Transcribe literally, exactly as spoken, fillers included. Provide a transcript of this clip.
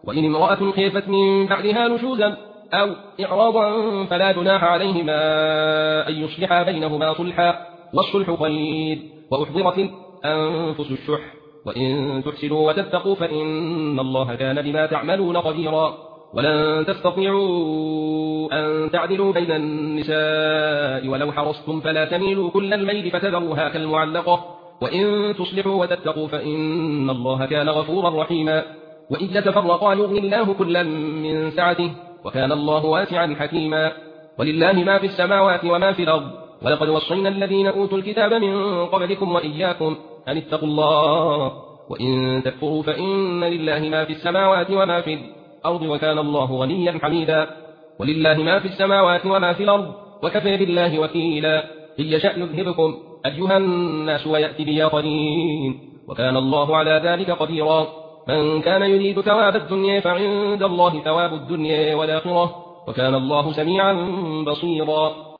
وإن امرأة خيفت من بعدها نشوزا أو إعراضا فلا جناح عليهما أن يصلحا بينهما صلحا، والصلح خير. وأحضرت الأنفس الشح، وإن تحسنوا وتتقوا فإن الله كان بما تعملون خبيرا. ولن تستطيعوا أن تعدلوا بين النساء ولو حرصتم فلا تميلوا كل الميل فتذروها كالمعلقة، وإن تصلحوا وتتقوا فإن الله كان غفورا رحيما. وإذ يتفرقا يغني الله كلا من سعته، وكان الله واسعا حكيما. ولله ما في السماوات وما في الأرض، ولقد وصينا الذين أوتوا الكتاب من قبلكم وإياكم أن اتقوا الله، وإن تكفروا فإن لله ما في السماوات وما في الأرض وكان الله غنيا حميدا. ولله ما في السماوات وما في الأرض وكفى بالله وكيلا. إن يشأ يذهبكم أيها الناس ويأتي بآخرين، وكان الله على ذلك قديرا. من كان يريد ثواب الدنيا فعند الله ثواب الدنيا والآخرة، وكان الله سميعا بصيرا.